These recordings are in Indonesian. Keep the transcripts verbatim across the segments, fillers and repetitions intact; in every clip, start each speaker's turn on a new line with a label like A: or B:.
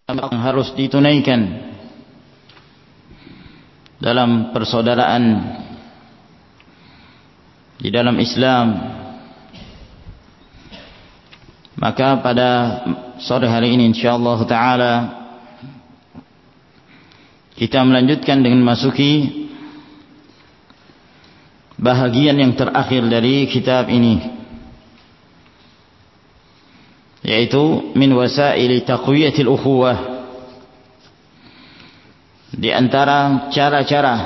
A: yang harus ditunaikan dalam persaudaraan di dalam Islam. Maka pada sore hari ini insyaallah taala kita melanjutkan dengan masuki bahagian yang terakhir dari kitab ini, yaitu min wasaili taqwiyatil ukhuwah, di antara cara-cara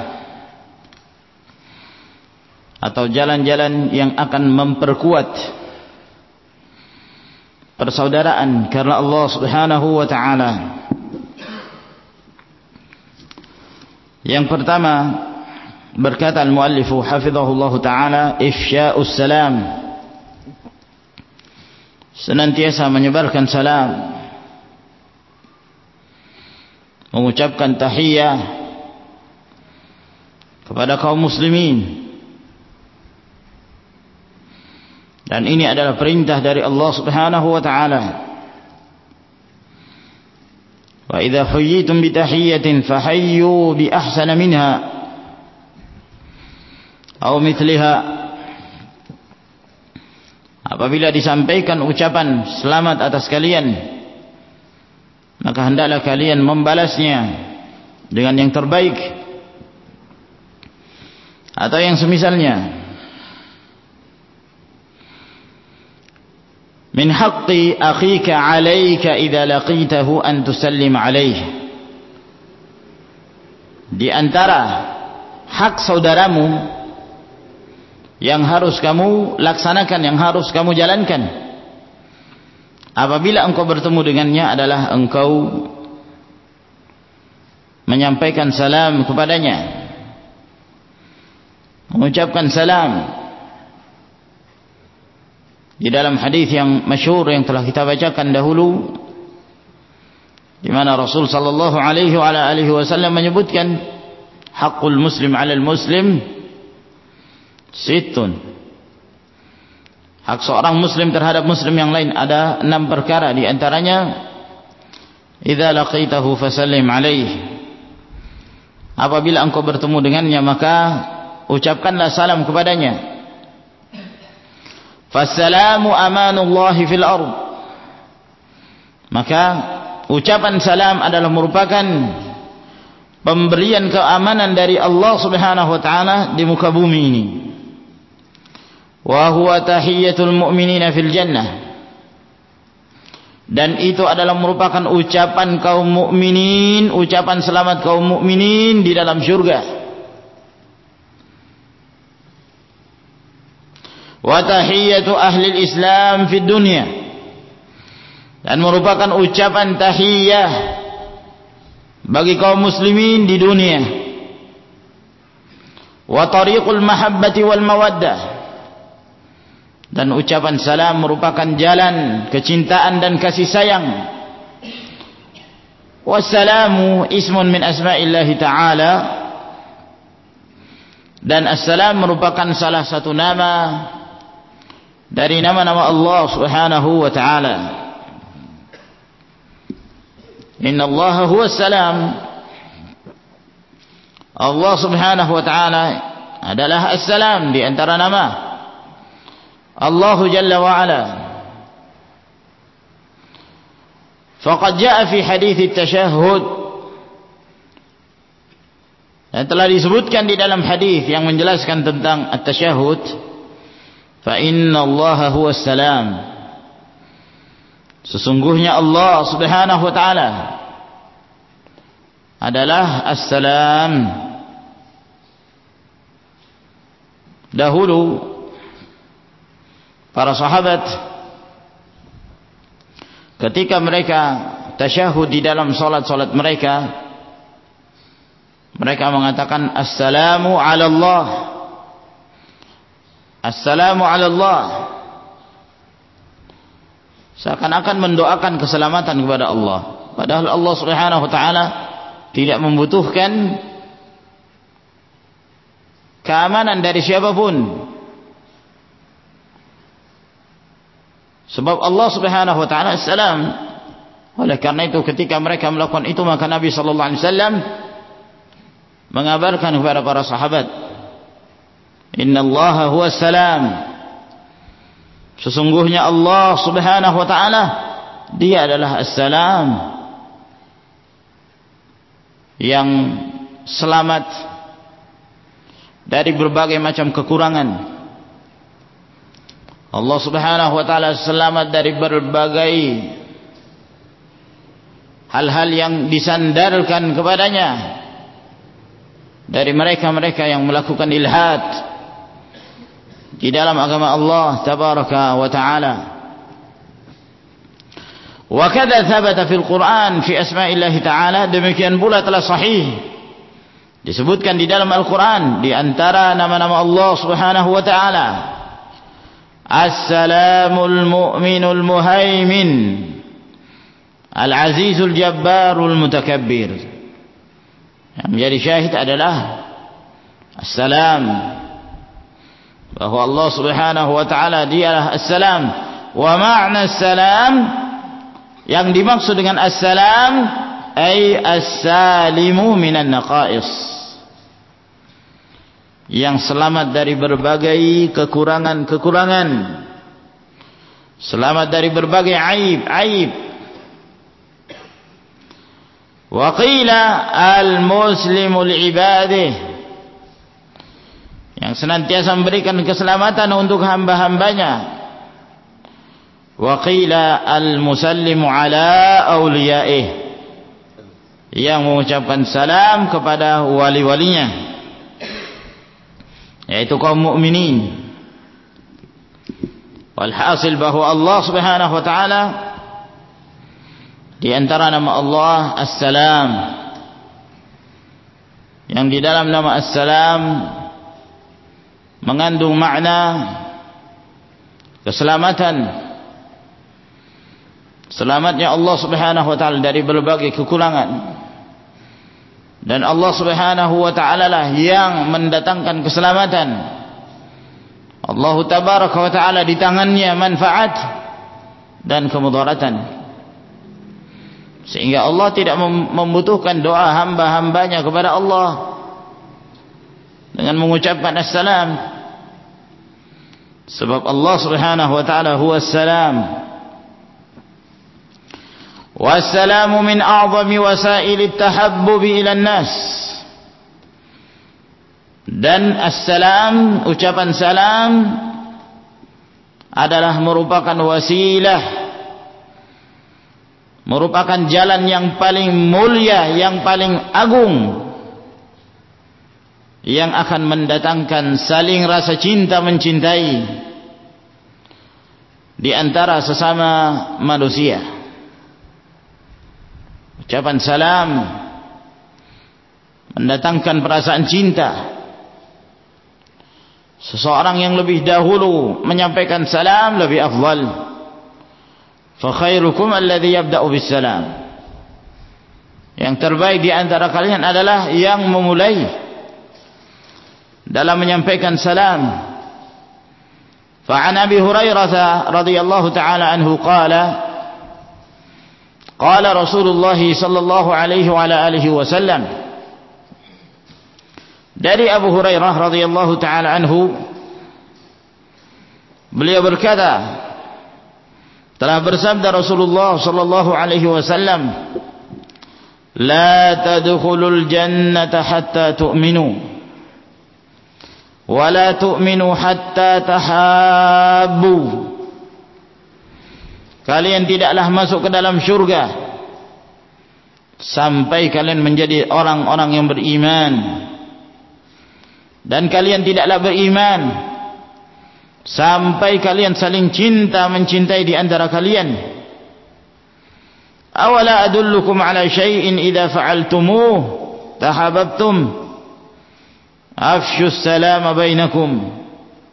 A: atau jalan-jalan yang akan memperkuat persaudaraan karena Allah Subhanahu wa taala. Yang pertama, berkata al-muallifu hafizahullah taala, ifsya'us salam, senantiasa menyebarkan salam, mengucapkan tahiyah kepada kaum muslimin. Dan ini adalah perintah dari Allah Subhanahu wa taala. Wa idza huyyitum bi tahiyyatin fahayyu bi ahsana minha aw mithliha. Apabila disampaikan ucapan selamat atas kalian, maka hendaklah kalian membalasnya dengan yang terbaik atau yang semisalnya. Min haqqi akhika 'alaika idza laqitahu an tusallim 'alaihi. Di antara hak saudaramu yang harus kamu laksanakan, yang harus kamu jalankan apabila engkau bertemu dengannya adalah engkau menyampaikan salam kepadanya, mengucapkan salam. Di dalam hadis yang masyhur yang telah kita bacakan dahulu, di mana Rasul sallallahu alaihi wa ala alihi wasallam menyebutkan haqqul muslim 'alal muslim sittun. Hak seorang muslim terhadap muslim yang lain ada enam perkara, di antaranya idza laqitahu fasallim alaihi. Apabila engkau bertemu dengannya maka ucapkanlah salam kepadanya. Fassalamu amanullahi fil ard. Maka ucapan salam adalah merupakan pemberian keamanan dari Allah Subhanahu wa taala di muka bumi ini. Wa huwa tahiyyatul mu'minina fil jannah. Dan itu adalah merupakan ucapan kaum mukminin, ucapan selamat kaum mukminin di dalam surga. Wa tahiyyatu ahli Islam fid dunya, dan merupakan ucapan tahiyyah bagi kaum muslimin di dunia. Wa tariqul mahabbati wal mawaddah, dan ucapan salam merupakan jalan kecintaan dan kasih sayang. Wassalamu ismun min asma'illahi ta'ala, dan assalam merupakan salah satu nama dari nama-nama Allah Subhanahu wa taala. Inna Allah huwa salam. Allah Subhanahu wa taala adalah as-salam, di antara nama Allah Jalla wa ala. Faqad jaa fi hadits at-tashahhud, dan telah disebutkan di dalam hadis yang menjelaskan tentang at-tashahhud, fa inna Allah huwa salam. Sesungguhnya Allah Subhanahu wa taala adalah as-salam. Dahulu para sahabat ketika mereka tasyahud di dalam salat-salat mereka, mereka mengatakan assalamu ala Allah, assalamu ala Allah, seakan-akan mendoakan keselamatan kepada Allah, padahal Allah Subhanahu wa taala tidak membutuhkan keamanan dari siapapun. Sebab Allah Subhanahu wa taala salam, Oleh karena itu ketika mereka melakukan itu, maka Nabi sallallahu alaihi wasallam mengabarkan kepada para sahabat, innallaha huwas salam, sesungguhnya Allah subhanahu wa ta'ala dia adalah as-salam, yang selamat dari berbagai macam kekurangan. Allah subhanahu wa ta'ala selamat dari berbagai hal-hal yang disandarkan kepadanya dari mereka-mereka yang melakukan ilhad di dalam agama Allah tabaraka wa ta'ala. Wa kadza thabata fil Qur'an fi asma'illah ta'ala, demikian pula telah sahih disebutkan di dalam Al-Qur'an di antara nama-nama Allah subhanahu wa ta'ala, As-salamul mu'minul muhaimin Al-azizul jabbarul mutakabbir. Yang menjadi syahid adalah As-salam, bahwa Allah subhanahu wa ta'ala dialah As-salam. Wa ma'na As-salam, yang dimaksud dengan As-salam ay as-salimu minan naqais, yang selamat dari berbagai kekurangan-kekurangan, selamat dari berbagai aib-aib. Wa qila al-muslimu li'ibadih, yang senantiasa memberikan keselamatan untuk hamba-hambanya. Wa qila al-musallimu ala awliyaih, yang mengucapkan salam kepada wali-walinya, yaitu kaum mukminin. Walhasil bahwa Allah subhanahu wa ta'ala di antara nama Allah As-salam, yang di dalam nama As-salam mengandung makna keselamatan, selamatnya Allah subhanahu wa ta'ala dari berbagai kekurangan. Dan Allah subhanahu wa ta'ala lah yang mendatangkan keselamatan. Allah tabaraka wa ta'ala di tangannya manfaat dan kemudaratan, sehingga Allah tidak membutuhkan doa hamba-hambanya kepada Allah dengan mengucapkan As-salam, sebab Allah subhanahu wa ta'ala huwas salam. Wassalamu min a'zami wasailit tahabbubi ilan nas, dan as-salam, ucapan salam adalah merupakan wasilah, merupakan jalan yang paling mulia, yang paling agung, yang akan mendatangkan saling rasa cinta mencintai di antara sesama manusia. Ucapan salam mendatangkan perasaan cinta. Seseorang yang lebih dahulu menyampaikan salam lebih afdal. Fa khairukum alladhi yabda'u bis salam, yang terbaik di antara kalian adalah yang memulai dalam menyampaikan salam. Fa an Abi Hurairah radhiyallahu ta'ala anhu qala qala Rasulullah sallallahu alaihi wa ala alihi wasallam, dari Abu Hurairah radhiyallahu ta'ala anhu, beliau berkata, telah bersabda Rasulullah sallallahu alaihi wasallam, la tadkhulul jannata hatta tu'minu wa la tu'minu hatta tahabbu. Kalian tidaklah masuk ke dalam syurga sampai kalian menjadi orang-orang yang beriman, dan kalian tidaklah beriman sampai kalian saling cinta mencintai di antara kalian. Awala adullukum ala syai'in idza fa'altumuh tahabbtum afshus salama bainakum.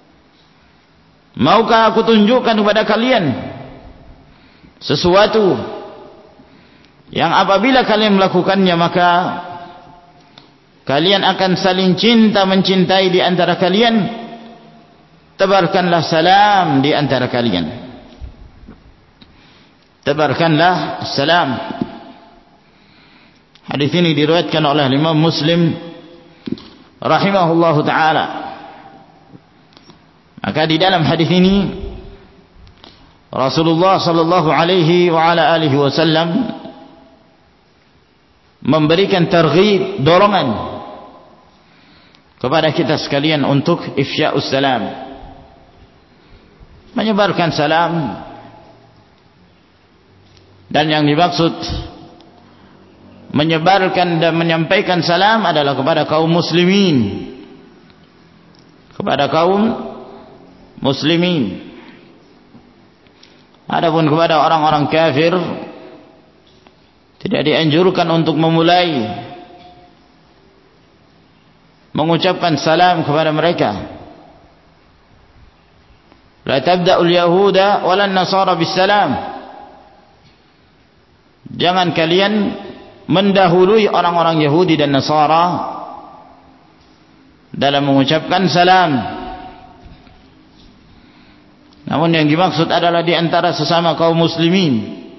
A: Maukah aku tunjukkan kepada kalian sesuatu yang apabila kalian melakukannya maka kalian akan saling cinta mencintai di antara kalian? Tebarkanlah salam di antara kalian. tebarkanlah salam. Hadis ini diriwayatkan oleh Imam Muslim rahimahullahu taala. Maka di dalam hadis ini Rasulullah sallallahu alaihi wa ala alihi wasallam memberikan targhib, dorongan kepada kita sekalian untuk ifsya'us salam, menyebarkan salam. Dan yang dimaksud menyebarkan dan menyampaikan salam adalah kepada kaum muslimin, kepada kaum muslimin. Adapun kepada orang-orang kafir tidak dianjurkan untuk memulai mengucapkan salam kepada mereka. La tabda'ul yahuda walan nasara bisalam. Jangan kalian mendahului orang-orang Yahudi dan Nasara dalam mengucapkan salam. Namun yang dimaksud adalah di antara sesama kaum muslimin.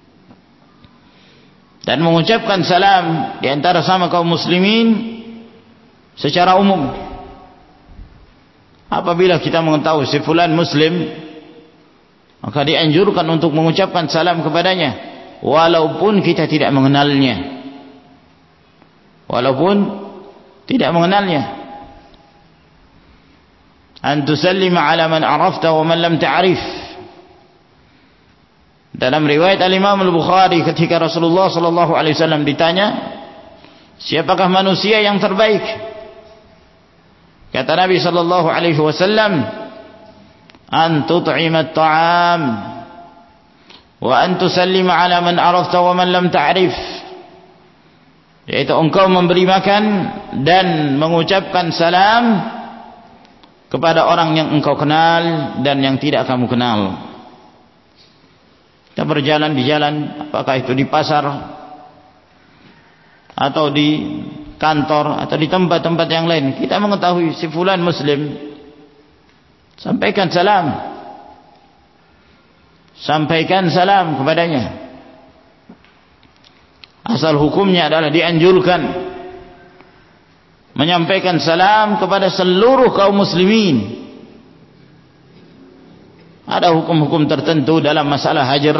A: Dan mengucapkan salam di antara sama kaum muslimin secara umum. Apabila kita mengetahui si fulan muslim, maka dianjurkan untuk mengucapkan salam kepadanya, walaupun kita tidak mengenalnya, walaupun tidak mengenalnya. An tusallima ala man arafta wa man lam ta'rif. Dalam riwayat al-Imam al-Bukhari, ketika Rasulullah sallallahu alaihi wasallam ditanya, siapakah manusia yang terbaik? Kata Nabi sallallahu alaihi wasallam, an tut'ima at-ta'am wa an tusallima ala man arafta wa man lam ta'rif. Yaitu engkau memberi makan dan mengucapkan salam kepada orang yang engkau kenal dan yang tidak kamu kenal. Kita berjalan di jalan, apakah itu di pasar atau di kantor atau di tempat-tempat yang lain, kita mengetahui si fulan muslim, sampaikan salam, sampaikan salam kepadanya. Asal hukumnya adalah dianjurkan menyampaikan salam kepada seluruh kaum muslimin. Ada hukum-hukum tertentu dalam masalah hajar.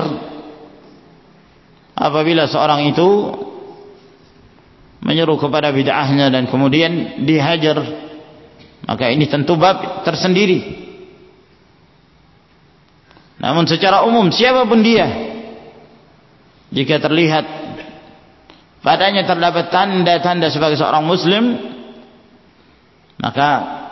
A: Apabila seorang itu menyeru kepada bid'ahnya dan kemudian dihajar, maka ini tentu bab tersendiri. Namun secara umum siapapun dia, jika terlihat padanya terdapat tanda-tanda sebagai seorang muslim, maka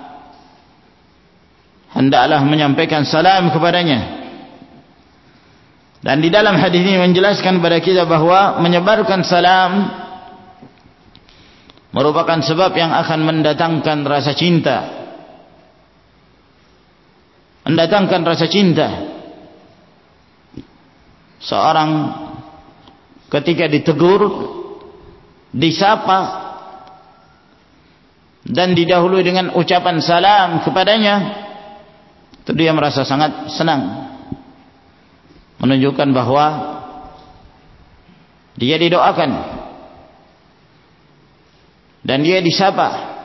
A: hendaklah menyampaikan salam kepadanya. Dan di dalam hadis ini menjelaskan kepada kita bahwa menyebarkan salam merupakan sebab yang akan mendatangkan rasa cinta, mendatangkan rasa cinta. Seorang ketika ditegur, disapa, dan didahului dengan ucapan salam kepadanya, itu dia merasa sangat senang, menunjukkan bahwa dia didoakan dan dia disapa.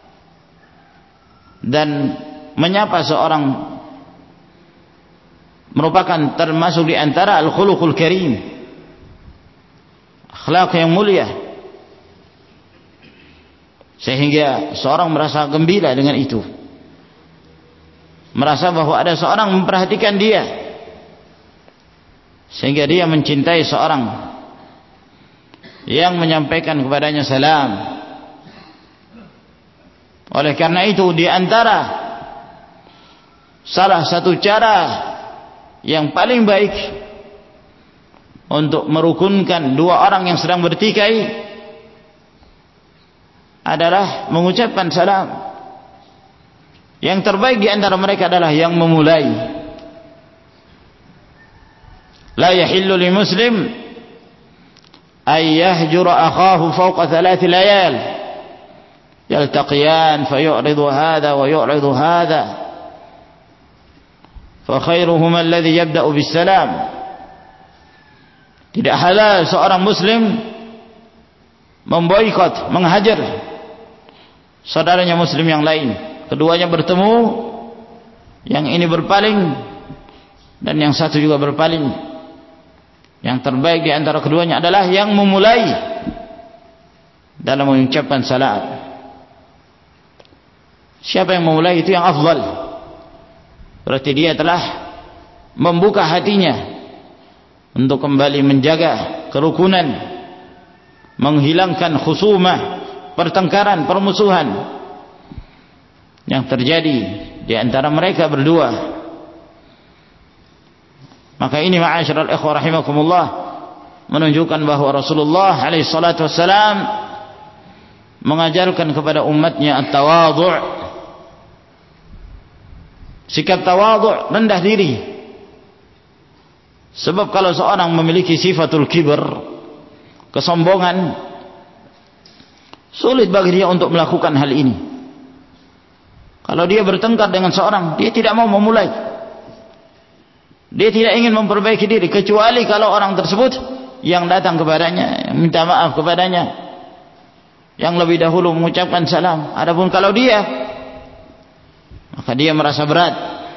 A: Dan menyapa seorang merupakan termasuk di antara al-khuluqul karim, akhlak yang mulia, sehingga seorang merasa gembira dengan itu, merasa bahwa ada seorang memperhatikan dia, sehingga dia mencintai seorang yang menyampaikan kepadanya salam. Oleh karena itu, di antara salah satu cara yang paling baik untuk merukunkan dua orang yang sedang bertikai adalah mengucapkan salam. Yang terbaik di antara mereka adalah yang memulai. La yahillu li muslim ay yahjura akhahu fawqa thalath layal yaltaqiyan fayu'ridu hadha wa yu'ridu hadha fa khairuhuma alladhi yabda'u bis salam. Tidak halal seorang muslim memboikot, menghajar saudaranya muslim yang lain. Keduanya bertemu, yang ini berpaling dan yang satu juga berpaling. Yang terbaik di antara keduanya adalah yang memulai dalam mengucapkan salam. Siapa yang memulai itu yang afdal. Berarti dia telah membuka hatinya untuk kembali menjaga kerukunan, menghilangkan khusumah, pertengkaran, permusuhan yang terjadi di antara mereka berdua. Maka ini ma'asyiral ikhwah rahimakumullah menunjukkan bahwa Rasulullah alaihi salatu wassalam mengajarkan kepada umatnya at-tawadhu', sikap tawadhu', rendah diri. Sebab kalau seorang memiliki sifatul kibr, kesombongan, sulit bagi dia untuk melakukan hal ini. Kalau dia bertengkar dengan seorang, dia tidak mau memulai. Dia tidak ingin memperbaiki diri, kecuali kalau orang tersebut yang datang kepadanya, yang minta maaf kepadanya, yang lebih dahulu mengucapkan salam. Adapun kalau dia, maka dia merasa berat,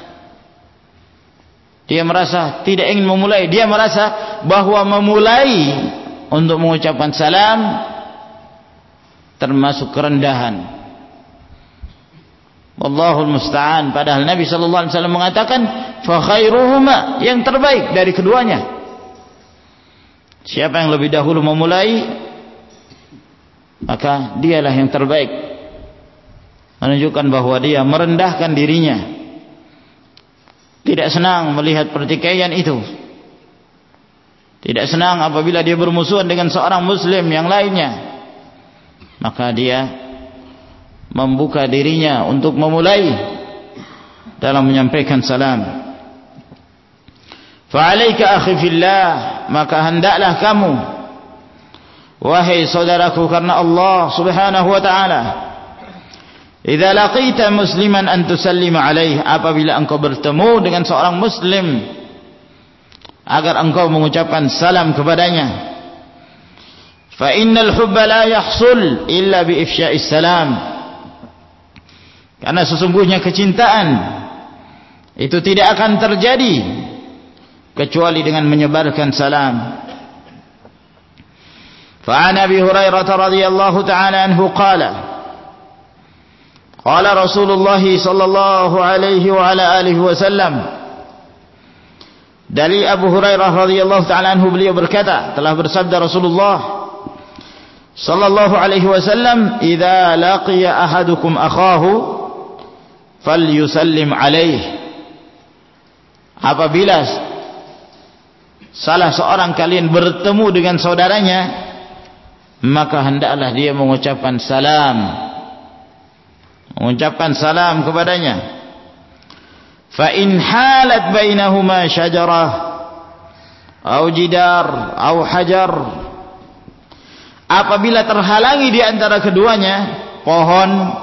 A: dia merasa tidak ingin memulai, dia merasa bahwa memulai untuk mengucapkan salam termasuk kerendahan. Wallahul musta'an. Padahal Nabi sallallahu alaihi wasallam mengatakan fa khairuhuma, yang terbaik dari keduanya. Siapa yang lebih dahulu memulai, maka dialah yang terbaik. Menunjukkan bahwa dia merendahkan dirinya, tidak senang melihat pertikaian itu, tidak senang apabila dia bermusuhan dengan seorang muslim yang lainnya. Maka dia membuka dirinya untuk memulai dalam menyampaikan salam. Fa'alaika akhi fillah, maka hendaklah kamu wahai saudaraku karena Allah Subhanahu wa taala, idza laqita musliman an tusallima alaihi, apabila engkau bertemu dengan seorang muslim agar engkau mengucapkan salam kepadanya. Fa innal hubba la yahsul illa bi ifsya'is salam, karena sesungguhnya kecintaan itu tidak akan terjadi kecuali dengan menyebarkan salam. Fa an Abi Hurairah radhiyallahu ta'ala anhu qala qala Rasulullah sallallahu alaihi wa ala alihi wasallam, dari Abu Hurairah radhiyallahu ta'ala anhu beliau berkata, telah bersabda Rasulullah sallallahu alaihi wasallam, idza laqiya ahadukum akhahu falyusallim alaih, apabila salah seorang kalian bertemu dengan saudaranya, maka hendaklah dia mengucapkan salam, mengucapkan salam kepadanya. Fa in halat bainahuma syajarah au jidar au hajar, apabila terhalangi di antara keduanya pohon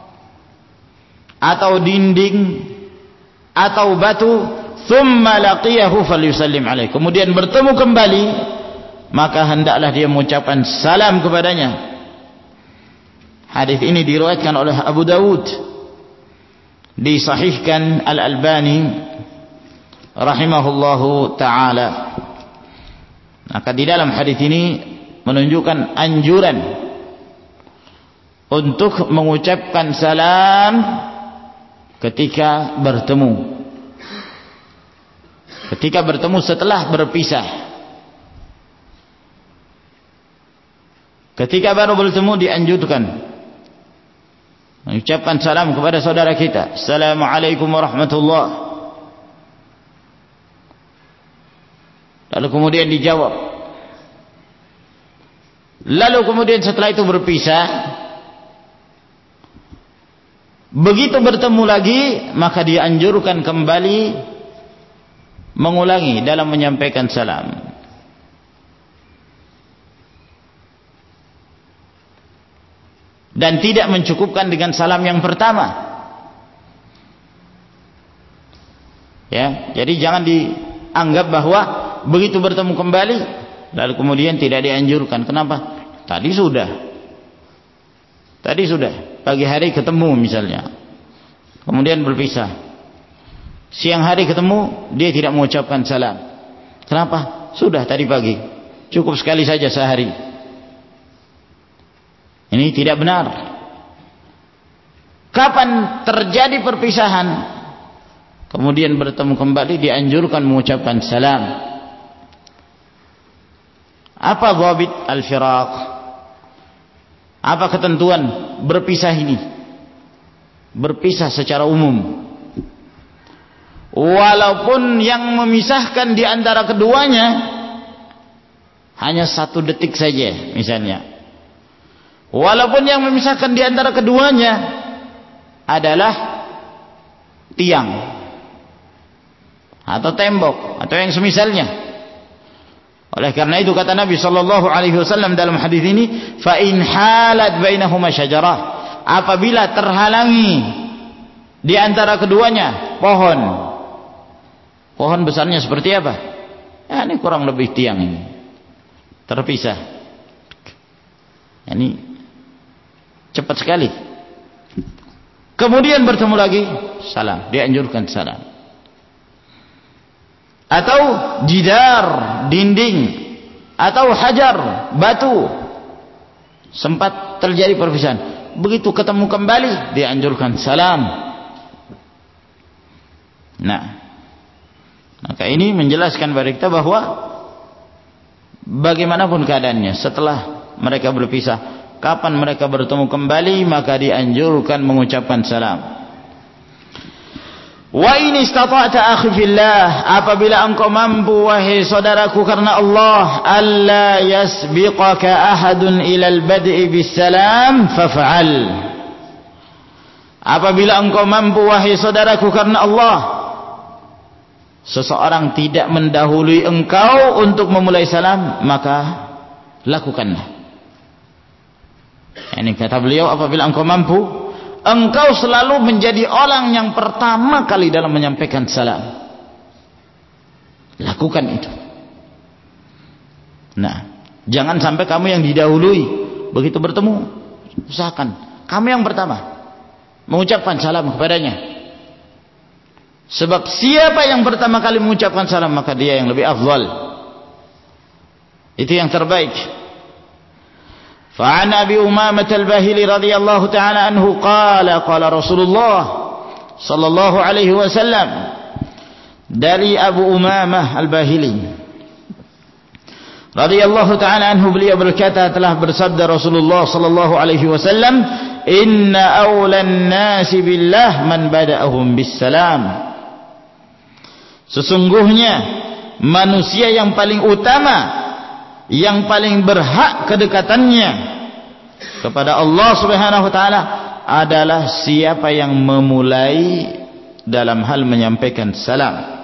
A: atau dinding atau batu, thumma laqiyahu falyusallim alaihi, kemudian bertemu kembali, maka hendaklah dia mengucapkan salam kepadanya. Hadis ini diriwayatkan oleh Abu Dawud, disahihkan Al-Albani rahimahullahu ta'ala. Maka di dalam hadis ini menunjukkan anjuran untuk mengucapkan salam ketika bertemu, ketika bertemu setelah berpisah. Ketika baru bertemu dianjurkan mengucapkan salam kepada saudara kita, Assalamualaikum warahmatullahi, lalu kemudian dijawab, lalu kemudian setelah itu berpisah. Begitu bertemu lagi, maka dianjurkan kembali mengulangi dalam menyampaikan salam. Dan tidak mencukupkan dengan salam yang pertama. Ya, jadi jangan dianggap bahwa begitu bertemu kembali lalu kemudian tidak dianjurkan. Kenapa? Tadi sudah tadi sudah pagi hari ketemu misalnya, kemudian berpisah. Siang hari ketemu, dia tidak mengucapkan salam. Kenapa? Sudah tadi pagi, cukup sekali saja sehari. Ini tidak benar. Kapan terjadi perpisahan, kemudian bertemu kembali, dianjurkan mengucapkan salam. Apa dhabit al-firaq? Apa ketentuan berpisah ini? Berpisah secara umum. Walaupun yang memisahkan di antara keduanya hanya satu detik saja misalnya. Walaupun yang memisahkan di antara keduanya adalah tiang atau tembok atau yang semisalnya. Oleh karena itu kata Nabi sallallahu alaihi wasallam dalam hadis ini, fa in halat bainahuma syajarah, apabila terhalangi di antara keduanya pohon. Pohon besarnya seperti apa? Ya, ini kurang lebih tiang ini. Terpisah. Ini cepat sekali. Kemudian bertemu lagi, salam, dianjurkan salam. Atau jidar, dinding, atau hajar, batu, sempat terjadi perpisahan. Begitu ketemu kembali, dianjurkan salam. Nah, maka ini menjelaskan kepada kita bahwa bagaimanapun keadaannya setelah mereka berpisah, kapan mereka bertemu kembali, maka dianjurkan mengucapkan salam. Wa in istata'ta akhi fillah, apabila engkau mampu wahai saudaraku karena Allah, alla yasbiqaka ahadun ilal bad'i bisalam faf'al. Apabila engkau mampu wahai saudaraku karena Allah, seseorang tidak mendahului engkau untuk memulai salam, maka lakukanlah. Ini kata beliau, apabila engkau mampu, engkau selalu menjadi orang yang pertama kali dalam menyampaikan salam. Lakukan itu. Nah, jangan sampai kamu yang didahului. Begitu bertemu, usahakan kamu yang pertama mengucapkan salam kepadanya. Sebab siapa yang pertama kali mengucapkan salam, maka dia yang lebih afdal. Itu yang terbaik. Fa'an Abi Umamah al-Bahili radhiyallahu ta'ala anhu qala qala Rasulullah sallallahu alaihi wasallam, dari Abu Umamah al-Bahili radhiyallahu ta'ala anhu, beliau berkata, telah bersabda Rasulullah sallallahu alaihi wasallam, inna awlan nasi billah man bada'ahum bisalam. Sesungguhnya manusia yang paling utama, yang paling berhak kedekatannya kepada Allah Subhanahu wa taala adalah siapa yang memulai dalam hal menyampaikan salam.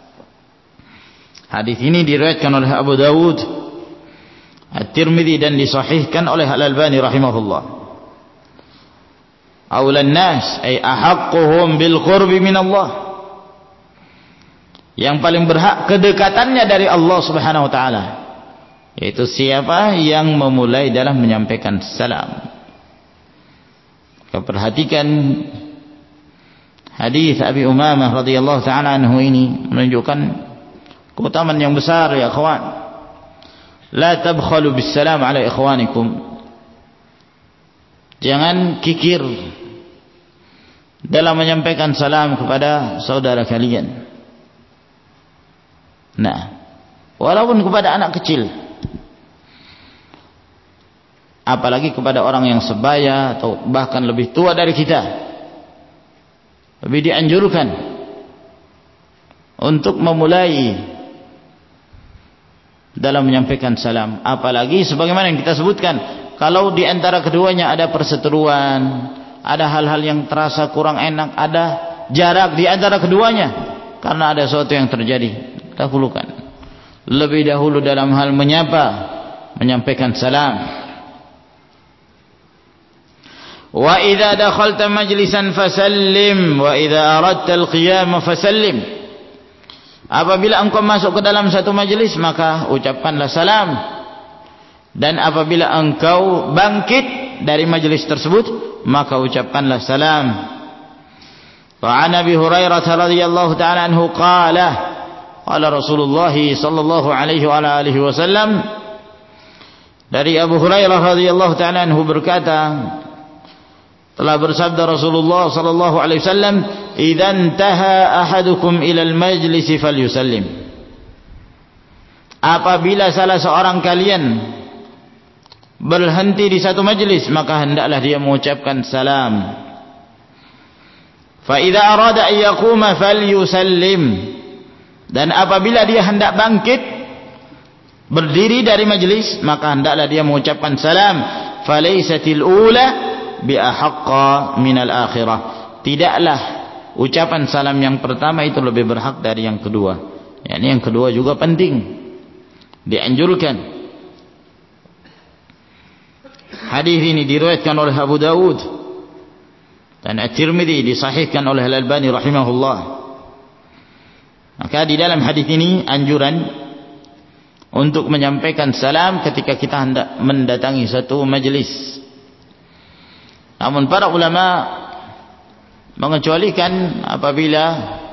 A: Hadis ini diriwayatkan oleh Abu Dawud, At-Tirmidzi, dan disahihkan oleh Al-Albani rahimahullah. Aulan nas ay ahaqquhum bil qurbi min Allah, yang paling berhak kedekatannya dari Allah Subhanahu wa taala, yaitu siapa yang memulai dalam menyampaikan salam. Perhatikan hadis Abi Umamah radhiyallahu taala anhu ini menunjukkan keutamaan yang besar ya ikhwan. La tabkhalu bis salam ala ikhwanikum. Jangan kikir dalam menyampaikan salam kepada saudara kalian. Nah, walaupun kepada anak kecil, apalagi kepada orang yang sebaya atau bahkan lebih tua dari kita, lebih dianjurkan untuk memulai dalam menyampaikan salam. Apalagi sebagaimana yang kita sebutkan, kalau di antara keduanya ada perseteruan, ada hal-hal yang terasa kurang enak, ada jarak di antara keduanya karena ada sesuatu yang terjadi, dahulukan lebih dahulu dalam hal menyapa, menyampaikan salam. Wa idza dakhalta majlisan fasallim wa idza aradta al-qiyam fasallim. Apabila engkau masuk ke dalam satu majelis, maka ucapkanlah salam. Dan apabila engkau bangkit dari majelis tersebut, maka ucapkanlah salam. Wa an Abi Hurairah radhiyallahu ta'ala anhu qala qala Rasulullah sallallahu alaihi wa alihi wasallam, dari Abu Hurairah radhiyallahu ta'ala anhu berkata, telah bersabda Rasulullah sallallahu alaihi wasallam, "Idza intaha ahadukum ila al-majlis falyusallim." Apabila salah seorang kalian berhenti di satu majlis, maka hendaklah dia mengucapkan salam. Fa idza arada an yaquma falyusallim. Dan apabila dia hendak bangkit berdiri dari majlis, maka hendaklah dia mengucapkan salam. Falaysatil ula bi ahaqqa minal akhirah. Tidaklah ucapan salam yang pertama itu lebih berhak dari yang kedua. Yani yang kedua juga penting, dianjurkan. Hadis ini diriwayatkan oleh Abu Dawud dan At-Tirmidzi, disahihkan oleh Al-Albani rahimahullah. Maka di dalam hadis ini anjuran untuk menyampaikan salam ketika kita hendak mendatangi satu majlis. Namun para ulama mengecualikan apabila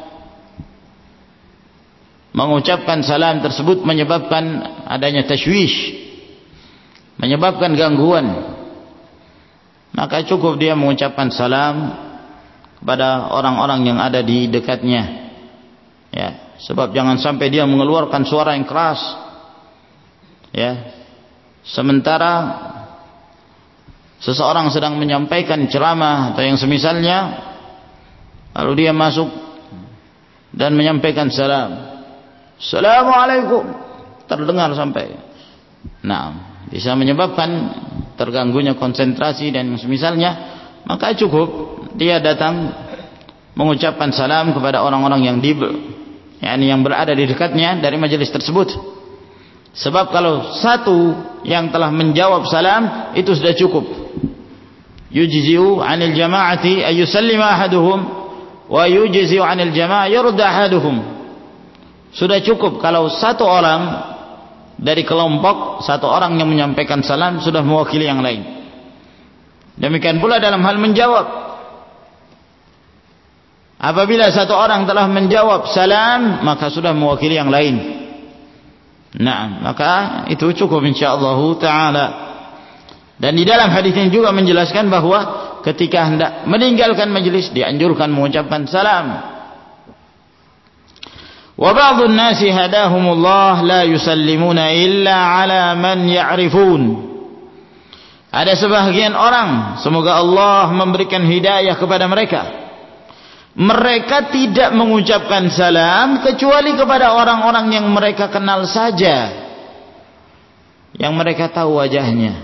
A: mengucapkan salam tersebut menyebabkan adanya tashwish, menyebabkan gangguan, maka cukup dia mengucapkan salam kepada orang-orang yang ada di dekatnya. Ya, sebab jangan sampai dia mengeluarkan suara yang keras. Ya, sementara seseorang sedang menyampaikan ceramah atau yang semisalnya, lalu dia masuk dan menyampaikan salam, Assalamualaikum, terdengar sampai. Nah, bisa menyebabkan terganggunya konsentrasi dan semisalnya. Maka cukup dia datang mengucapkan salam kepada orang-orang yang di, yakni yang berada di dekatnya dari majelis tersebut. Sebab kalau satu yang telah menjawab salam itu sudah cukup. Yujzi'u 'anil jama'ati ay yusallima ahaduhum wa yujzi'u 'anil jama'ah yurda ahaduhum. Sudah cukup kalau satu orang dari kelompok, satu orang yang menyampaikan salam sudah mewakili yang lain. Demikian pula dalam hal menjawab. Apabila satu orang telah menjawab salam, maka sudah mewakili yang lain. Nah, maka itu cukup insyaallah taala. Dan di dalam hadis ini juga menjelaskan bahwa ketika hendak meninggalkan majlis dianjurkan mengucapkan salam. Wa ba'dun nasi hadahumullah la yusallimuna illa ala man ya'rifun. Ada sebahagian orang, semoga Allah memberikan hidayah kepada mereka, mereka tidak mengucapkan salam kecuali kepada orang-orang yang mereka kenal saja, yang mereka tahu wajahnya.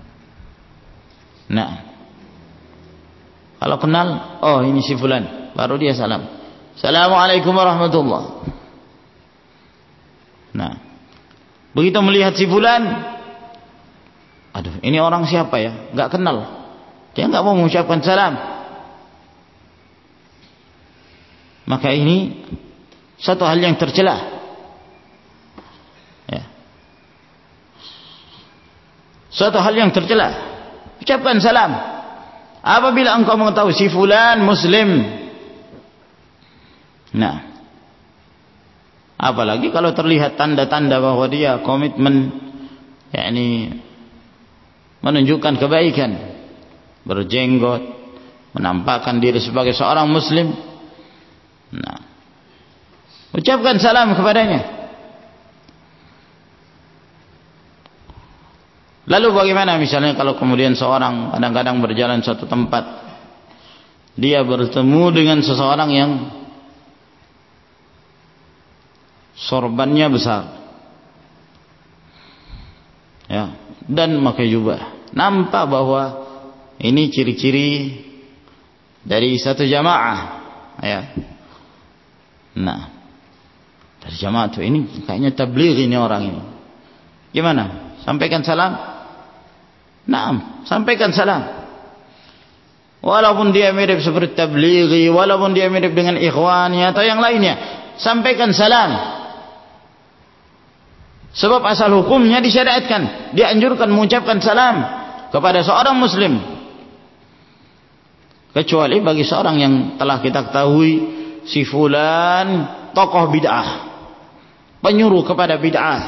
A: Nah, kalau kenal, oh ini si fulan, baru dia salam, Assalamualaikum warahmatullahi. Nah, begitu melihat si fulan, aduh ini orang siapa ya, nggak kenal, dia nggak mau mengucapkan salam. Maka ini satu hal yang tercela. Ya. Suatu hal yang tercela. Ucapkan salam. Apabila engkau mengetahui si fulan muslim. Nah, apalagi kalau terlihat tanda-tanda bahwa dia komitmen, yakni menunjukkan kebaikan, berjenggot, menampakkan diri sebagai seorang muslim. Nah, ucapkan salam kepadanya. Lalu bagaimana misalnya kalau kemudian seorang kadang-kadang berjalan suatu tempat, dia bertemu dengan seseorang yang sorbannya besar, ya, dan memakai jubah, nampak bahwa ini ciri-ciri dari satu jamaah, ya. Nah, dari jamaah itu ini kayaknya tabligh ini orang ini. Gimana? Sampaikan salam? Naam, sampaikan salam. Walaupun dia mirip seperti tablighi, walaupun dia mirip dengan ikhwani atau yang lainnya, sampaikan salam. Sebab asal hukumnya disyariatkan, dianjurkan mengucapkan salam kepada seorang muslim, kecuali bagi seorang yang telah kita ketahui si fulan tokoh bid'ah, penyuruh kepada bid'ah.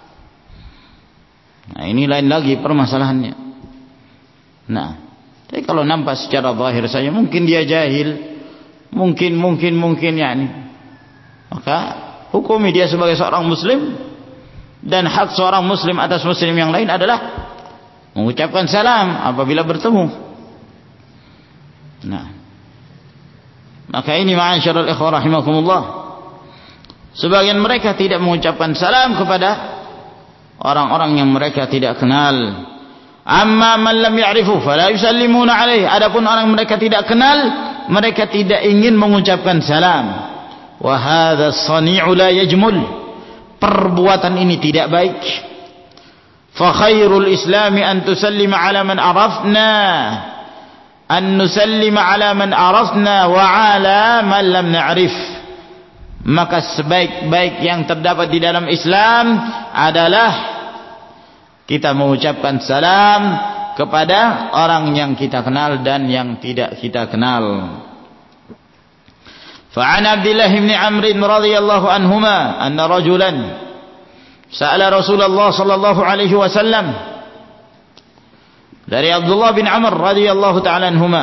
A: Nah, ini lain lagi permasalahannya. Nah, tapi kalau nampak secara zahir saja, mungkin dia jahil, mungkin mungkin mungkin yakni, maka hukumi dia sebagai seorang muslim, dan hak seorang muslim atas muslim yang lain adalah mengucapkan salam apabila bertemu. Nah, maka ini ma'asyiral ikhwah rahimakumullah, sebagian mereka tidak mengucapkan salam kepada orang-orang yang mereka tidak kenal. Amma man lam ya'rifu fala yusallimuna alaihi. Adapun orang mereka tidak kenal, mereka tidak ingin mengucapkan salam. Wa hadha as-sani'u la yajmul. Perbuatan ini tidak baik. Fa khairul islami an tusallima ala man arafna, an nusallima ala man arafna wa ala man lam na'rif. Maka sebaik-baik yang terdapat di dalam Islam adalah kita mengucapkan salam kepada orang yang kita kenal dan yang tidak kita kenal. Fa'an Abdullah bin Amr radhiyallahu anhuma anna rajulan sa'ala Rasulullah sallallahu alaihi wasallam. Dari Abdullah bin Amr radhiyallahu ta'ala anhuma,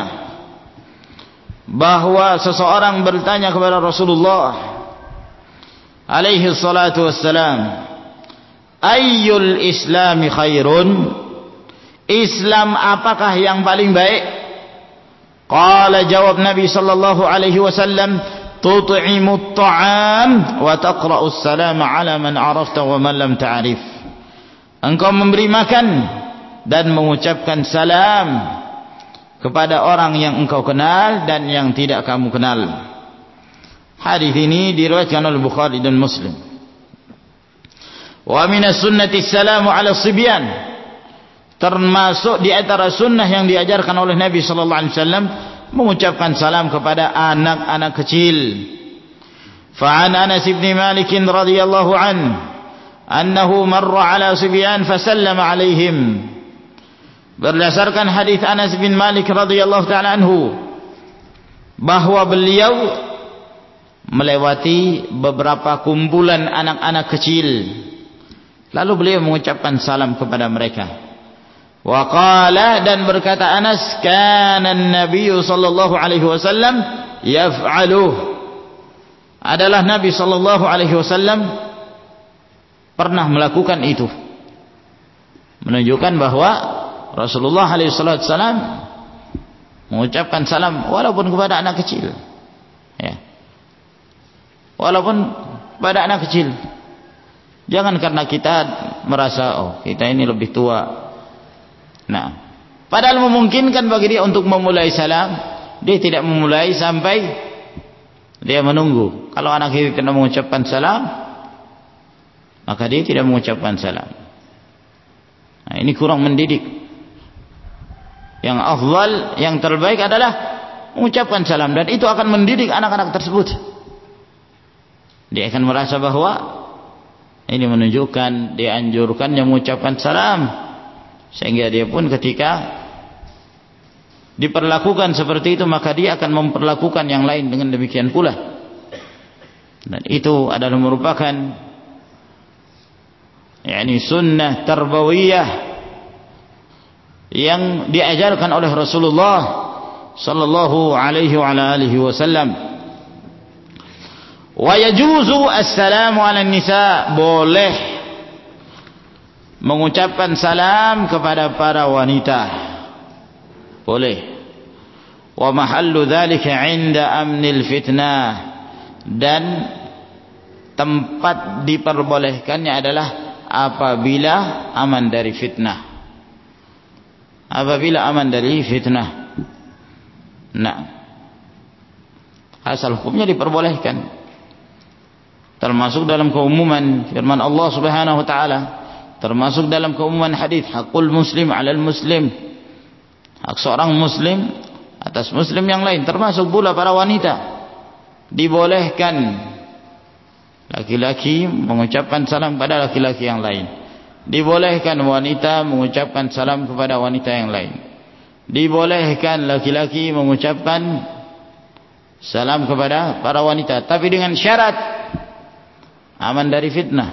A: bahwa seseorang bertanya kepada Rasulullah alaihi salatu wassalam, ayyul islami khairun, Islam apakah yang paling baik? Qala, jawab Nabi sallallahu alaihi wasallam, tut'imut ta'am wa taqra'us salama ala man arafta wa man lam ta'rif. Engkau memberi makan dan mengucapkan salam kepada orang yang engkau kenal dan yang tidak kamu kenal. Hadis ini diriwayatkan oleh Bukhari dan Muslim. Wa minas sunnati salamu ala sibyan, termasuk di antara sunnah yang diajarkan oleh Nabi sallallahu alaihi wasallam mengucapkan salam kepada anak-anak kecil. Fa an Anas bin Malik radhiyallahu an annahu marra ala sibyan fa sallama alaihim. Berdasarkan hadis Anas bin Malik radhiyallahu taala anhu, bahwa beliau melewati beberapa kumpulan anak-anak kecil, lalu beliau mengucapkan salam kepada mereka. Wa qala, dan berkata Anas, kana an-nabiy sallallahu alaihi wasallam yaf'aluh, adalah Nabi sallallahu alaihi wasallam pernah melakukan itu, menunjukkan bahwa Rasulullah alaihi wasallam mengucapkan salam walaupun kepada anak kecil, ya, walaupun pada anak kecil. Jangan karena kita merasa oh kita ini lebih tua, nah, padahal memungkinkan bagi dia untuk memulai salam, dia tidak memulai sampai dia menunggu. Kalau anak itu tidak mengucapkan salam, maka dia tidak mengucapkan salam. Nah, ini kurang mendidik. Yang afdal, yang terbaik adalah mengucapkan salam, dan itu akan mendidik anak-anak tersebut. Dia akan merasa bahwa ini menunjukkan dianjurkan yang mengucapkan salam, sehingga dia pun ketika diperlakukan seperti itu, maka dia akan memperlakukan yang lain dengan demikian pula. Dan itu adalah merupakan yakni sunnah tarbawiyah yang diajarkan oleh Rasulullah sallallahu alaihi wa alihi wasallam. Wa yajuzu assalamu ala nisa, boleh mengucapkan salam kepada para wanita, boleh. Wa mahallu dzalika 'inda amnil fitnah, dan tempat diperbolehkannya adalah apabila aman dari fitnah. Apabila aman dari fitnah. Nah, asal hukumnya diperbolehkan. Termasuk dalam keumuman firman Allah Subhanahu wa taala, termasuk dalam keumuman hadis hakul muslim 'alal muslim, hak seorang muslim atas muslim yang lain, termasuk pula para wanita, dibolehkan laki-laki mengucapkan salam kepada laki-laki yang lain. Dibolehkan wanita mengucapkan salam kepada wanita yang lain. Dibolehkan laki-laki mengucapkan salam kepada para wanita, tapi dengan syarat aman dari fitnah.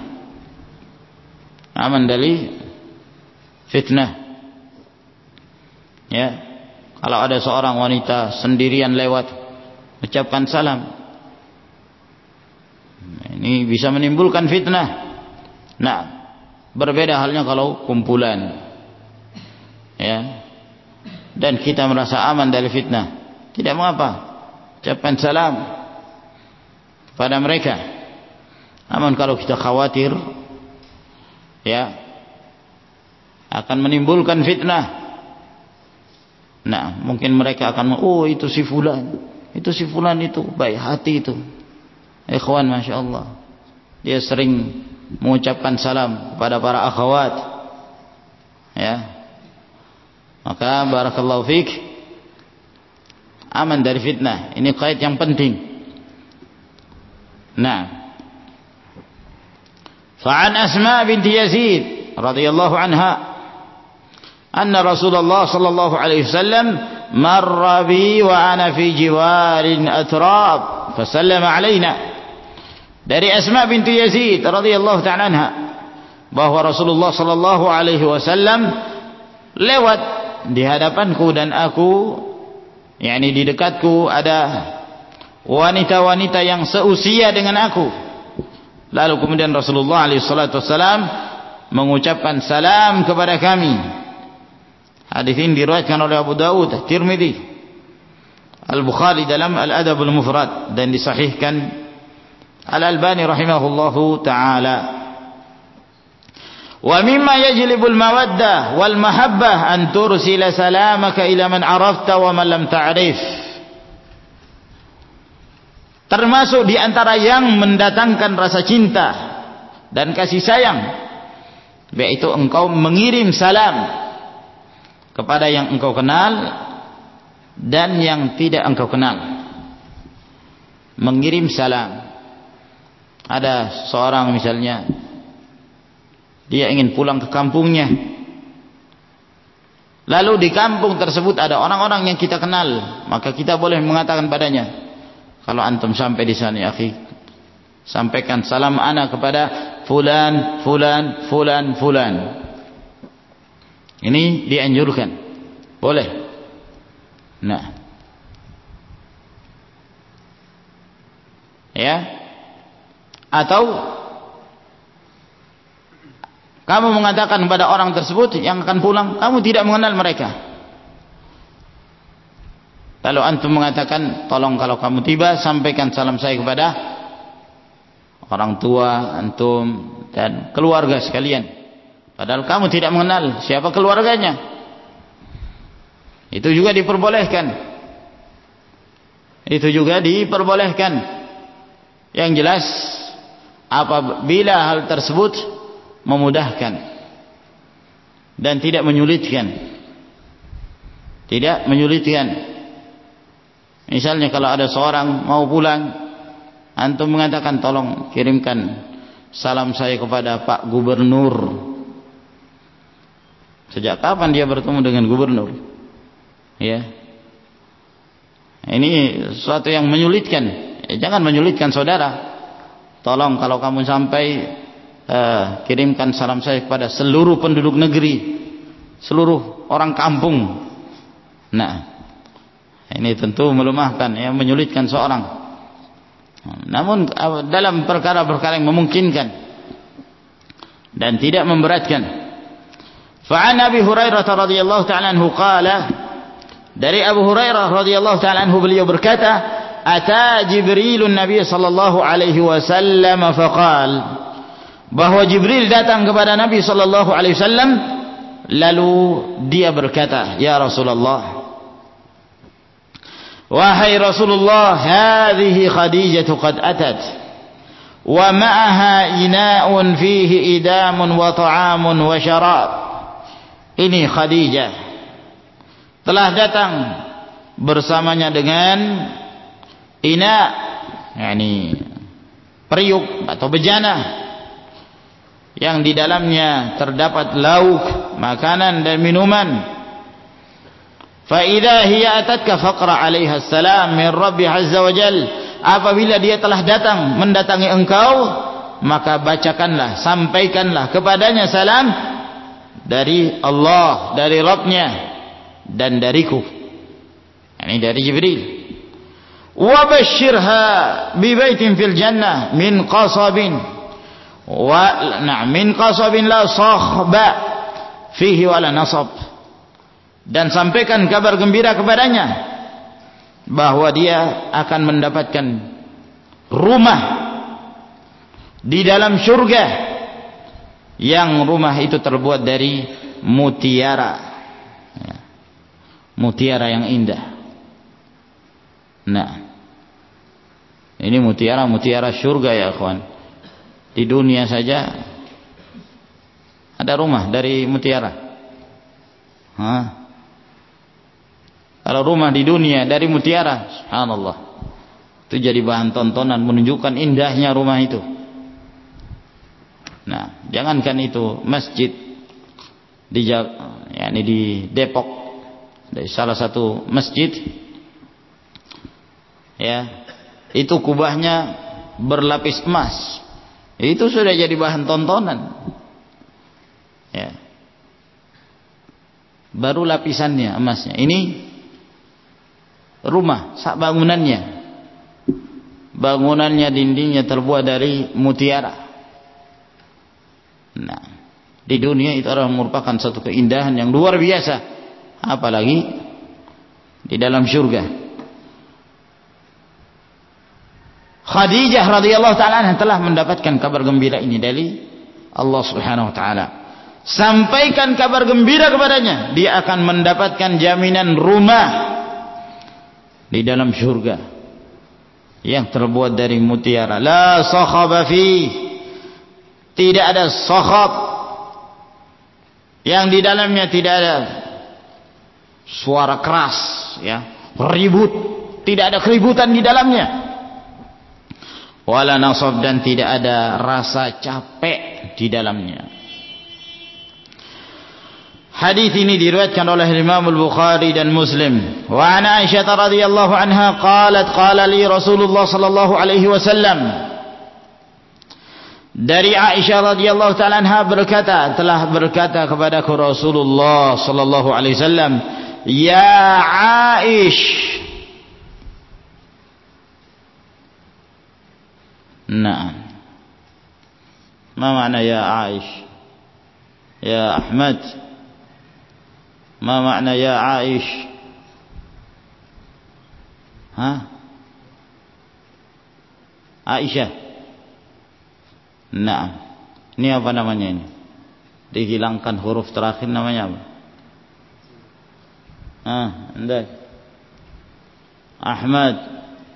A: Aman dari fitnah. Ya. Kalau ada seorang wanita sendirian lewat ucapkan salam, ini bisa menimbulkan fitnah. Nah, berbeda halnya kalau kumpulan. Ya. Dan kita merasa aman dari fitnah, tidak mengapa ucapkan salam kepada mereka. Namun kalau kita khawatir ya akan menimbulkan fitnah, nah mungkin mereka akan, oh itu si fulan, itu si fulan itu baik hati itu, ikhwan, masya Allah, dia sering mengucapkan salam kepada para akhwat, ya. Maka barakallahu fiik, aman dari fitnah. Ini kait yang penting. Nah, fa'an Asma binti Yazid radhiyallahu anha anna Rasulullah sallallahu alaihi wasallam marra bi wa ana fi jiwarin atrab fasallama alaina. Dari Asma binti Yazid radhiyallahu ta'ala anha bahwa Rasulullah sallallahu alaihi wasallam lewat di hadapanku dan aku, yakni di dekatku ada wanita-wanita yang seusia dengan aku. Lalu kemudian Rasulullah alaihi salatu wasallam mengucapkan salam kepada kami. Hadis ini diriwayatkan oleh Abu Dawud, Tirmidzi, Al-Bukhari dalam Al-Adab Al-Mufrad, dan disahihkan Al-Albani rahimahullahu taala. Wa mimma yajlibul mawaddah wal mahabbah an tursila salamaka ila man arafta wa man lam ta'rif. Termasuk di antara yang mendatangkan rasa cinta dan kasih sayang, yaitu engkau mengirim salam kepada yang engkau kenal dan yang tidak engkau kenal. Mengirim salam. Ada seorang misalnya, dia ingin pulang ke kampungnya, lalu di kampung tersebut ada orang-orang yang kita kenal, maka kita boleh mengatakan padanya, kalau antum sampai di sana, ya akhi, sampaikan salam ana kepada fulan, fulan, fulan, fulan. Ini dianjurkan, boleh. Nah, ya, atau kamu mengatakan kepada orang tersebut yang akan pulang, kamu tidak mengenal mereka, lalu antum mengatakan, tolong kalau kamu tiba sampaikan salam saya kepada orang tua antum dan keluarga sekalian, padahal kamu tidak mengenal siapa keluarganya. Itu juga diperbolehkan. Itu juga diperbolehkan. Yang jelas apabila hal tersebut memudahkan dan tidak menyulitkan. Tidak menyulitkan. Misalnya kalau ada seorang mau pulang, antum mengatakan, tolong kirimkan salam saya kepada Pak Gubernur. Sejak kapan dia bertemu dengan gubernur? Ya, ini sesuatu yang menyulitkan. Ya, jangan menyulitkan saudara. Tolong kalau kamu sampai Uh, kirimkan salam saya kepada seluruh penduduk negeri, seluruh orang kampung. Nah, ini tentu melemahkan, ya, menyulitkan seorang. Namun uh, dalam perkara-perkara yang memungkinkan dan tidak memberatkan. Fa'an Abi Hurairah radhiyallahu ta'ala anhu qala, dari Abu Hurairah radhiyallahu ta'ala anhu beliau berkata, ata Jibrilun Nabi sallallahu alaihi wasallam faqala, bahwa Jibril datang kepada Nabi sallallahu alaihi wasallam, lalu dia berkata, ya Rasulullah, wahai Rasulullah, hadhihi Khadijah qad atat wa ma'aha ina'un fihi idamun wa ta'amun wa syarab. Ini Khadijah telah datang bersamanya dengan ina, yakni periuk atau bejana yang di dalamnya terdapat lauk, makanan dan minuman. Fa idza hiya atatka faqra 'alaiha assalam min Rabbi 'azza wa jalla. Apabila dia telah datang mendatangi engkau, maka bacakanlah, sampaikanlah kepadanya salam dari Allah, dari Rabbnya dan dariku. Ini dari Jibril. Wa basyirha bi baitin fil jannah min qasabin wa na min qasabin la sakhba fihi wala nasab. Dan sampaikan kabar gembira kepadanya bahwa dia akan mendapatkan rumah di dalam surga yang rumah itu terbuat dari mutiara, mutiara yang indah. Nah, ini mutiara-mutiara surga ya kawan. Di dunia saja ada rumah dari mutiara. Hah? Kalau rumah di dunia dari mutiara, subhanallah, itu jadi bahan tontonan, menunjukkan indahnya rumah itu. Nah, jangankan itu, masjid di yakni di Depok, dari salah satu masjid, ya, itu kubahnya berlapis emas. Itu sudah jadi bahan tontonan. Ya. Baru lapisannya emasnya. Ini rumah, sak bangunannya. Bangunannya, dindingnya terbuat dari mutiara. Nah, di dunia itu adalah merupakan satu keindahan yang luar biasa, apalagi di dalam surga. Khadijah radhiyallahu taala anha telah mendapatkan kabar gembira ini dari Allah Subhanahu wa taala. Sampaikan kabar gembira kepadanya, dia akan mendapatkan jaminan rumah di dalam surga yang terbuat dari mutiara. La sakhaba fi, tidak ada sakhab, yang di dalamnya tidak ada suara keras, ya, ribut, tidak ada keributan di dalamnya. Wala nasab, dan tidak ada rasa capek di dalamnya. Hadis ini diriwayatkan oleh Imam Al-Bukhari dan Muslim. Wa an Aisyah radhiyallahu anha qalat qala li Rasulullah sallallahu alaihi wasallam. Dari Aisyah radhiyallahu taala anha berkata, telah berkata kepadaku Rasulullah sallallahu alaihi wasallam, ya Aish. Nah, ma makna ya Aish? Ya Ahmad, ma makna ya Aish? Hah? Aisyah. Nah, ini apa namanya ini? Dihilangkan huruf terakhir, namanya apa? Ah, anda Ahmad.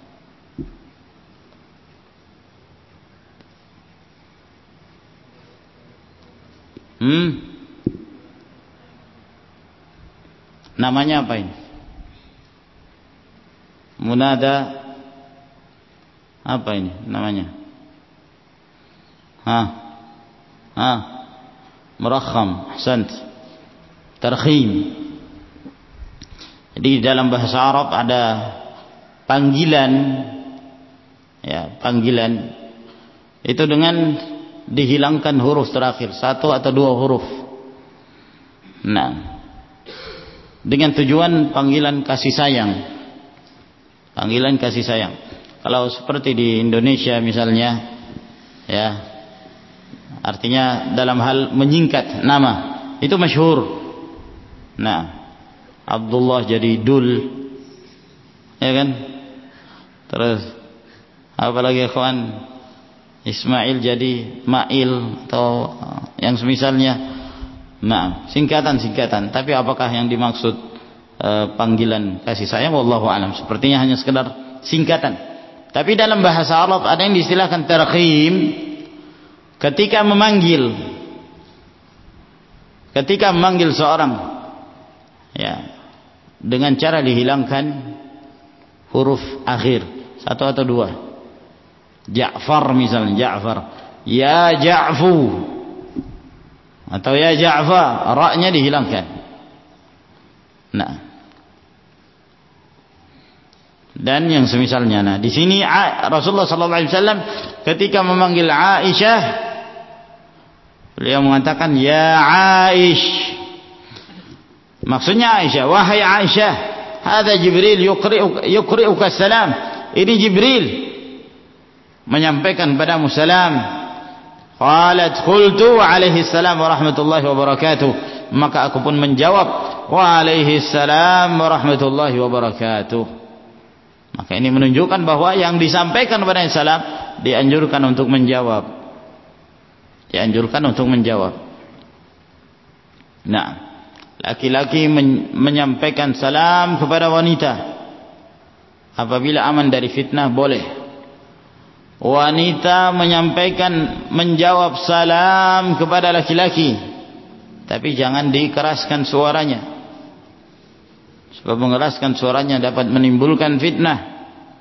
A: Hmm? Namanya apa ini? Munada. Apa ini namanya? Ha? Ha? Murakham. Ahsant. Tarkhim. Jadi dalam bahasa Arab ada panggilan, ya, panggilan itu dengan dihilangkan huruf terakhir, satu atau dua huruf. Nah, dengan tujuan panggilan kasih sayang, panggilan kasih sayang. Kalau seperti di Indonesia misalnya, ya, artinya dalam hal menyingkat nama, itu masyhur. Nah, Abdullah jadi Dul, ya kan? Terus apalagi kawan, Ismail jadi Mail atau yang semisalnya. Nah, singkatan-singkatan. Tapi apakah yang dimaksud e, panggilan kasih sayang? Wallahu alam. Sepertinya hanya sekedar singkatan. Tapi dalam bahasa Arab ada yang diistilahkan tarkhim, ketika memanggil, ketika memanggil seorang, ya, dengan cara dihilangkan huruf akhir, satu atau dua. Ja'far misalnya, Ja'far, ya Ja'fu, atau ya Ja'far, ra-nya dihilangkan. Nah, dan yang semisalnya. Nah, di sini Rasulullah sallallahu alaihi wasallam ketika memanggil Aisyah, beliau mengatakan ya Aish. Maksudnya Aisyah, wahai Aisyah, hadza Jibril yuqri'uka yuqri'uka salam. Ini Jibril menyampaikan padamu salam. Qalat qultu wa alaihi salam wa rahmatullahi wa barakatuh. Maka aku pun menjawab wa alaihi salam wa rahmatullahi wa barakatuh. Maka ini menunjukkan bahwa yang disampaikan kepada salam dianjurkan untuk menjawab. Dianjurkan untuk menjawab. Nah, laki-laki men menyampaikan salam kepada wanita apabila aman dari fitnah boleh. Wanita menyampaikan menjawab salam kepada laki-laki, tapi jangan dikeraskan suaranya, sebab mengeraskan suaranya dapat menimbulkan fitnah.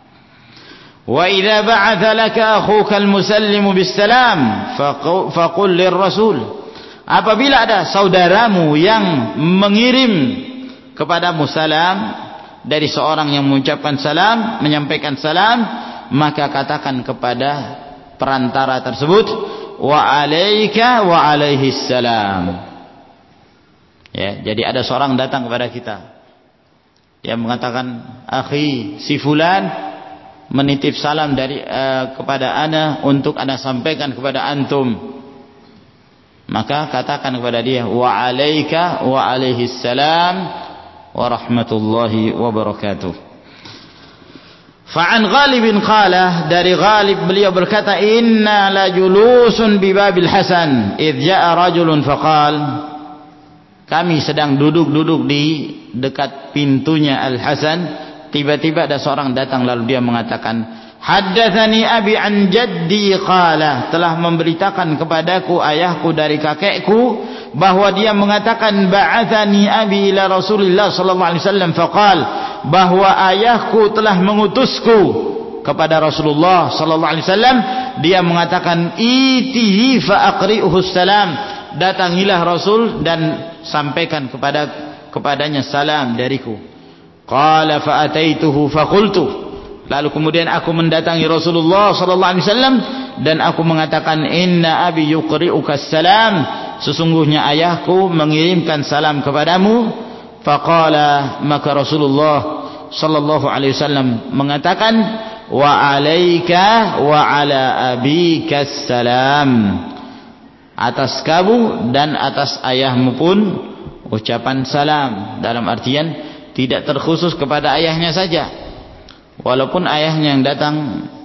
A: Wa idza ba'atha laka akhuka al-musallimu bis-salam faqul lir-rasul. Apabila ada saudaramu yang mengirim kepadamu salam dari seorang yang mengucapkan salam, menyampaikan salam, maka katakan kepada perantara tersebut wa alaika wa alaihi salam. Ya, jadi ada seorang datang kepada kita yang mengatakan, akhi si fulan menitip salam dari uh, kepada ana untuk ana sampaikan kepada antum. Maka katakan kepada dia wa alaika wa alaihi salam wa rahmatullahi wa barakatuh. Fa'an Ghalib qala, dari Ghalib beliau berkata, inna la julusun bi babil Hasan idh ja'a rajulun faqal, kami sedang duduk-duduk di dekat pintunya Al Hasan, tiba-tiba ada seorang datang lalu dia mengatakan, haddatsani abi an jaddi qala, telah memberitakan kepadaku ayahku dari kakekku bahwa dia mengatakan ba'athani abi ila Rasulillah sallallahu alaihi wasallam faqal, bahwa ayahku telah mengutusku kepada Rasulullah sallallahu alaihi wasallam, dia mengatakan itihi fa aqri'uhu salam, datangilah Rasul dan sampaikan kepada kepadanya salam dariku. Qala fa ataituhu fa qultu, lalu kemudian aku mendatangi Rasulullah sallallahu alaihi wasallam dan aku mengatakan inna abi yuqri'uka salam, sesungguhnya ayahku mengirimkan salam kepadamu. Faqala, maka Rasulullah sallallahu alaihi wasallam mengatakan wa alaika wa ala abika salam, atas kamu dan atas ayahmu pun ucapan salam, dalam artian tidak terkhusus kepada ayahnya saja. Walaupun ayahnya yang datang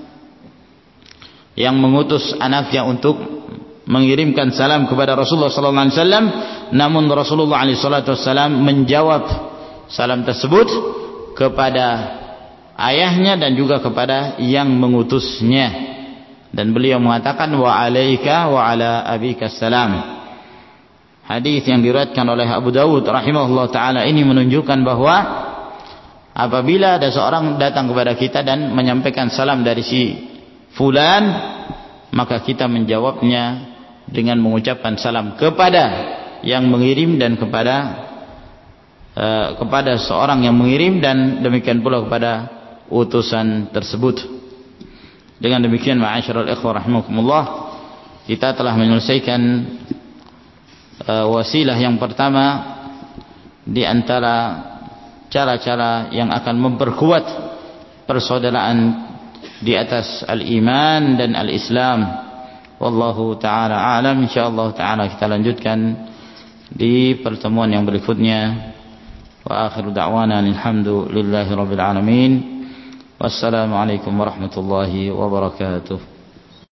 A: yang mengutus anaknya untuk mengirimkan salam kepada Rasulullah sallallahu alaihi wasallam, namun Rasulullah alaihi wasallam menjawab salam tersebut kepada ayahnya dan juga kepada yang mengutusnya, dan beliau mengatakan wa alaika wa ala abika salam. Hadis yang diriwayatkan oleh Abu Dawud rahimahullah taala ini menunjukkan bahwa apabila ada seorang datang kepada kita dan menyampaikan salam dari si fulan, maka kita menjawabnya dengan mengucapkan salam kepada yang mengirim dan kepada uh, kepada seorang yang mengirim, dan demikian pula kepada utusan tersebut. Dengan demikian ma'asyiral ikhwah rahimakumullah, kita telah menyelesaikan uh, wasilah yang pertama di antara cara-cara yang akan memperkuat persaudaraan di atas al-iman dan al-islam. Wallahu ta'ala a'lam. Insyaallah ta'ala kita lanjutkan di pertemuan yang berikutnya. Wa akhiru da'wana alhamdulillahi rabbil alamin. Wassalamualaikum warahmatullahi wabarakatuh.